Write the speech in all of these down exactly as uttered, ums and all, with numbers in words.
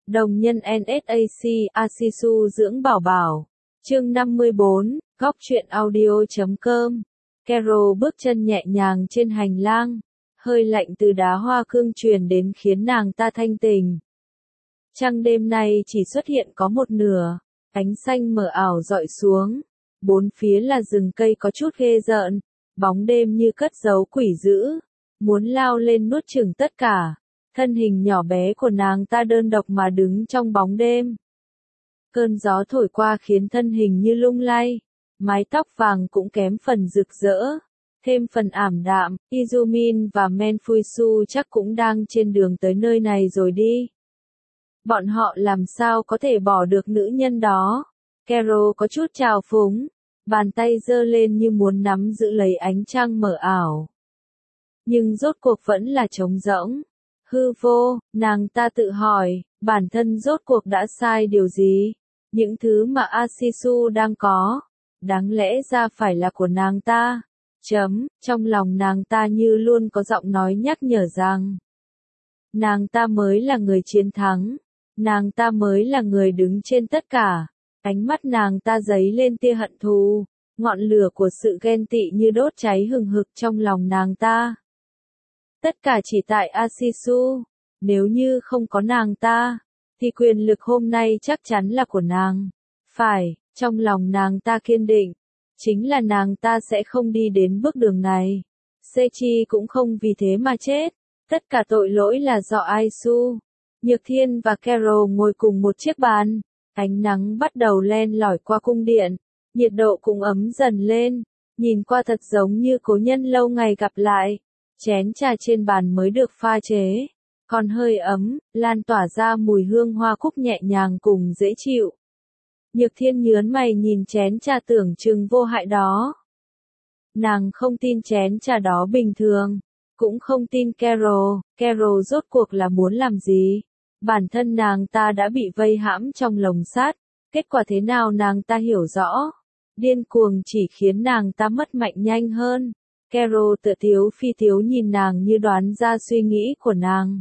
Đồng nhân en ét a xê, Asisu dưỡng bảo bảo. Chương năm mươi bốn, góc truyện audio chấm com. Carol bước chân nhẹ nhàng trên hành lang. Hơi lạnh từ đá hoa cương truyền đến khiến nàng ta thanh tình. Trăng đêm nay chỉ xuất hiện có một nửa. Ánh xanh mờ ảo dọi xuống. Bốn phía là rừng cây có chút ghê rợn. Bóng đêm như cất giấu quỷ dữ. Muốn lao lên nuốt chửng tất cả. Thân hình nhỏ bé của nàng ta đơn độc mà đứng trong bóng đêm. Cơn gió thổi qua khiến thân hình như lung lay. Mái tóc vàng cũng kém phần rực rỡ. Thêm phần ảm đạm, Izumin và Menfuisu chắc cũng đang trên đường tới nơi này rồi đi. Bọn họ làm sao có thể bỏ được nữ nhân đó? Carol có chút trào phúng. Bàn tay giơ lên như muốn nắm giữ lấy ánh trăng mờ ảo. Nhưng rốt cuộc vẫn là trống rỗng. Hư vô, nàng ta tự hỏi, bản thân rốt cuộc đã sai điều gì? Những thứ mà Asisu đang có, đáng lẽ ra phải là của nàng ta. Chấm, trong lòng nàng ta như luôn có giọng nói nhắc nhở rằng, nàng ta mới là người chiến thắng, nàng ta mới là người đứng trên tất cả. Ánh mắt nàng ta dấy lên tia hận thù, ngọn lửa của sự ghen tị như đốt cháy hừng hực trong lòng nàng ta. Tất cả chỉ tại Asisu, nếu như không có nàng ta, thì quyền lực hôm nay chắc chắn là của nàng. Phải, trong lòng nàng ta kiên định, chính là nàng ta sẽ không đi đến bước đường này. Sechi cũng không vì thế mà chết, tất cả tội lỗi là do Aisu. Nhược Thiên và Carol ngồi cùng một chiếc bàn, ánh nắng bắt đầu len lỏi qua cung điện, nhiệt độ cũng ấm dần lên, nhìn qua thật giống như cố nhân lâu ngày gặp lại. Chén trà trên bàn mới được pha chế, còn hơi ấm, lan tỏa ra mùi hương hoa cúc nhẹ nhàng cùng dễ chịu. Nhược Thiên nhớn mày nhìn chén trà tưởng chừng vô hại đó. Nàng không tin chén trà đó bình thường, cũng không tin Carol, Carol rốt cuộc là muốn làm gì. Bản thân nàng ta đã bị vây hãm trong lồng sắt, kết quả thế nào nàng ta hiểu rõ. Điên cuồng chỉ khiến nàng ta mất mạnh nhanh hơn. Carol tự tiếu phi tiếu nhìn nàng như đoán ra suy nghĩ của nàng.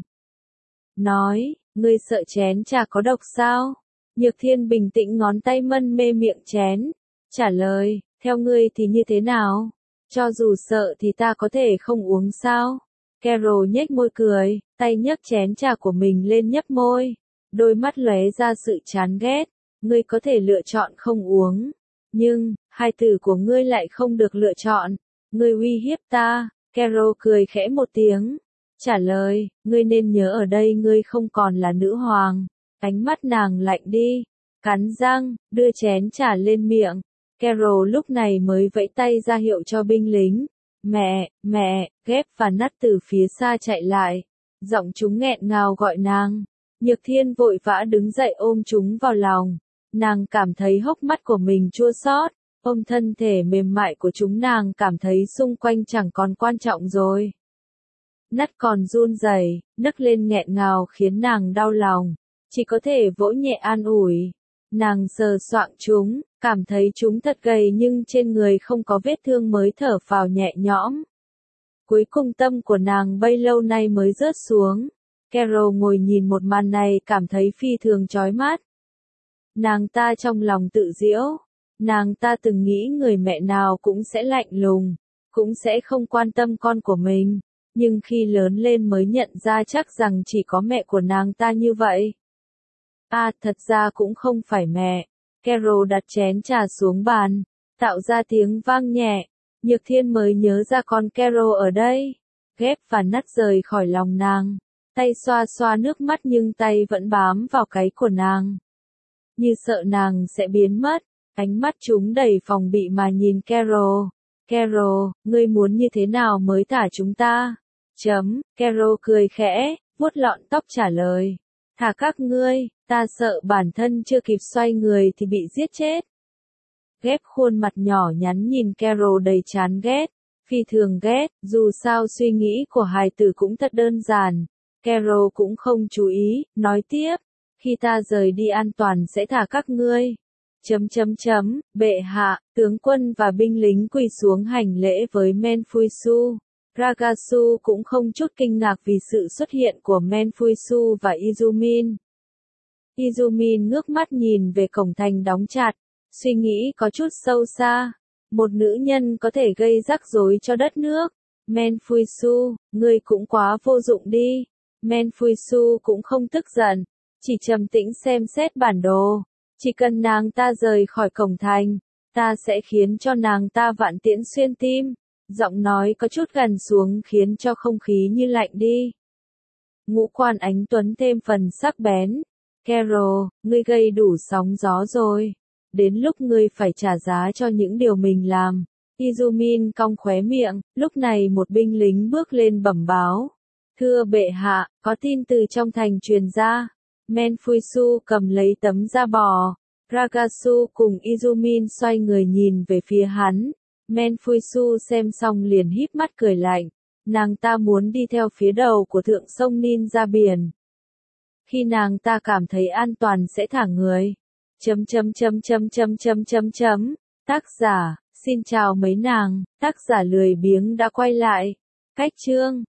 Nói, ngươi sợ chén trà có độc sao? Nhược Thiên bình tĩnh ngón tay mân mê miệng chén. Trả lời, theo ngươi thì như thế nào? Cho dù sợ thì ta có thể không uống sao? Carol nhếch môi cười, tay nhấc chén trà của mình lên nhấp môi. Đôi mắt lóe ra sự chán ghét. Ngươi có thể lựa chọn không uống. Nhưng, hai từ của ngươi lại không được lựa chọn. Ngươi uy hiếp ta, Carol cười khẽ một tiếng. Trả lời, ngươi nên nhớ ở đây ngươi không còn là nữ hoàng. Ánh mắt nàng lạnh đi, cắn răng, đưa chén trà lên miệng. Carol lúc này mới vẫy tay ra hiệu cho binh lính. Mẹ, mẹ, Ghép và Nắt từ phía xa chạy lại. Giọng chúng nghẹn ngào gọi nàng. Nhược Thiên vội vã đứng dậy ôm chúng vào lòng. Nàng cảm thấy hốc mắt của mình chua xót. Ôm thân thể mềm mại của chúng nàng cảm thấy xung quanh chẳng còn quan trọng rồi. Nắt còn run rẩy, nấc lên nghẹn ngào khiến nàng đau lòng. Chỉ có thể vỗ nhẹ an ủi. Nàng sờ soạng chúng, cảm thấy chúng thật gầy nhưng trên người không có vết thương mới thở phào nhẹ nhõm. Cuối cùng tâm của nàng bấy lâu nay mới rớt xuống. Carol ngồi nhìn một màn này cảm thấy phi thường chói mắt. Nàng ta trong lòng tự giễu. Nàng ta từng nghĩ người mẹ nào cũng sẽ lạnh lùng, cũng sẽ không quan tâm con của mình, nhưng khi lớn lên mới nhận ra chắc rằng chỉ có mẹ của nàng ta như vậy. À, thật ra cũng không phải mẹ. Carol đặt chén trà xuống bàn, tạo ra tiếng vang nhẹ. Nhược Thiên mới nhớ ra con Carol ở đây. Ghép và Nắt rời khỏi lòng nàng, tay xoa xoa nước mắt nhưng tay vẫn bám vào cái của nàng. Như sợ nàng sẽ biến mất. Ánh mắt chúng đầy phòng bị mà nhìn Carol. Carol, ngươi muốn như thế nào mới thả chúng ta? Chấm, Carol cười khẽ, vuốt lọn tóc trả lời. Thả các ngươi, ta sợ bản thân chưa kịp xoay người thì bị giết chết. Ghép khuôn mặt nhỏ nhắn nhìn Carol đầy chán ghét, phi thường ghét, dù sao suy nghĩ của hài tử cũng thật đơn giản. Carol cũng không chú ý, nói tiếp, khi ta rời đi an toàn sẽ thả các ngươi. Chấm chấm chấm, bệ hạ, tướng quân và binh lính quỳ xuống hành lễ với Menfuisu. Ragasu cũng không chút kinh ngạc vì sự xuất hiện của Menfuisu và Izumin. Izumin ngước mắt nhìn về cổng thành đóng chặt, suy nghĩ có chút sâu xa. Một nữ nhân có thể gây rắc rối cho đất nước. Menfuisu, ngươi cũng quá vô dụng đi. Menfuisu cũng không tức giận, chỉ trầm tĩnh xem xét bản đồ. Chỉ cần nàng ta rời khỏi cổng thành, ta sẽ khiến cho nàng ta vạn tiễn xuyên tim. Giọng nói có chút gần xuống khiến cho không khí như lạnh đi. Ngũ quan ánh tuấn thêm phần sắc bén. Carol, ngươi gây đủ sóng gió rồi. Đến lúc ngươi phải trả giá cho những điều mình làm. Izumin cong khóe miệng, lúc này một binh lính bước lên bẩm báo. Thưa bệ hạ, có tin từ trong thành truyền ra. Menfuisu cầm lấy tấm da bò. Ragasu cùng Izumin xoay người nhìn về phía hắn. Menfuisu xem xong liền híp mắt cười lạnh. Nàng ta muốn đi theo phía đầu của thượng sông Nin ra biển. Khi nàng ta cảm thấy an toàn sẽ thả người. Chấm chấm chấm chấm chấm chấm chấm chấm. Tác giả, xin chào mấy nàng, tác giả lười biếng đã quay lại. Cách chương